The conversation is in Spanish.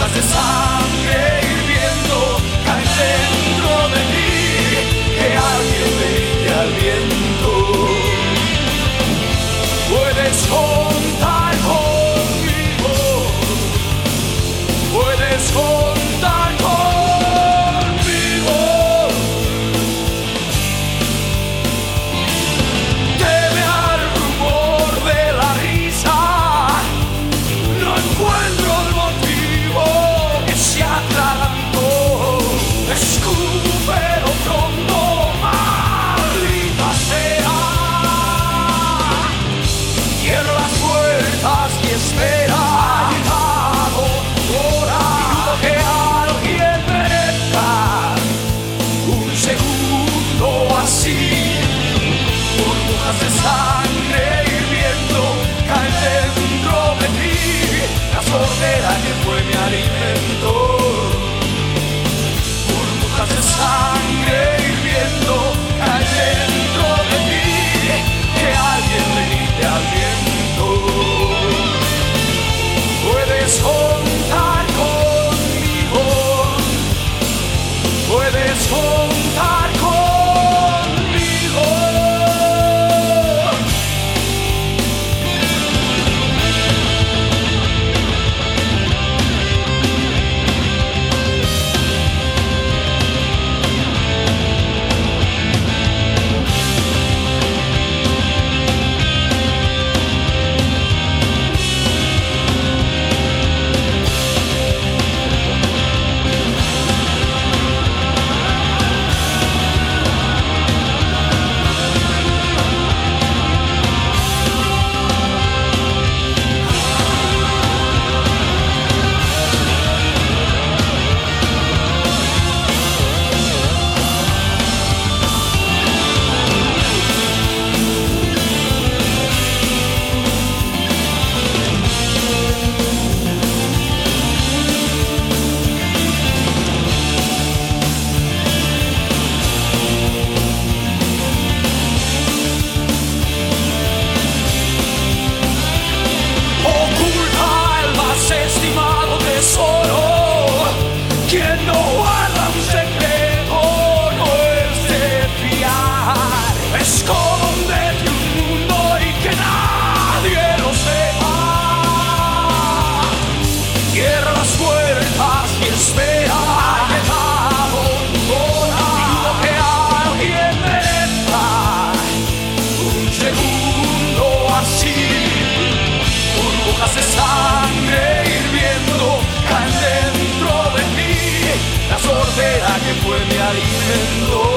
burbujas de sangre hirviendo caen dentro de mí, que alguien me quite al viento. Puedes contar conmigo, puedes contar conmigo. Teme al rumor de la risa, no encuentro el motivo que se atragantó. Escúpelo pronto, maldita sea. Cierro las puertas y espera. Ha llegado tu hora. Dudo que alguien merezca un segundo así. Burbujas de sangre hirviendo caen dentro de ti, la sordera que fue mi alimento. Burbujas de sangre hirviendo caen dentro de ti, que alguien me grite al viento. Puedes contar conmigo, puedes contar conmigo. Quien no guarda un secreto no es de fiar. Escóndete un mundo y que nadie lo sepa. Cierra las puertas y espera. Ha llegado tu hora. Dudo que alguien merezca un segundo así. Burbujas de sangre hirviendo caen dentro de mí, la sordera que fue mi alimento.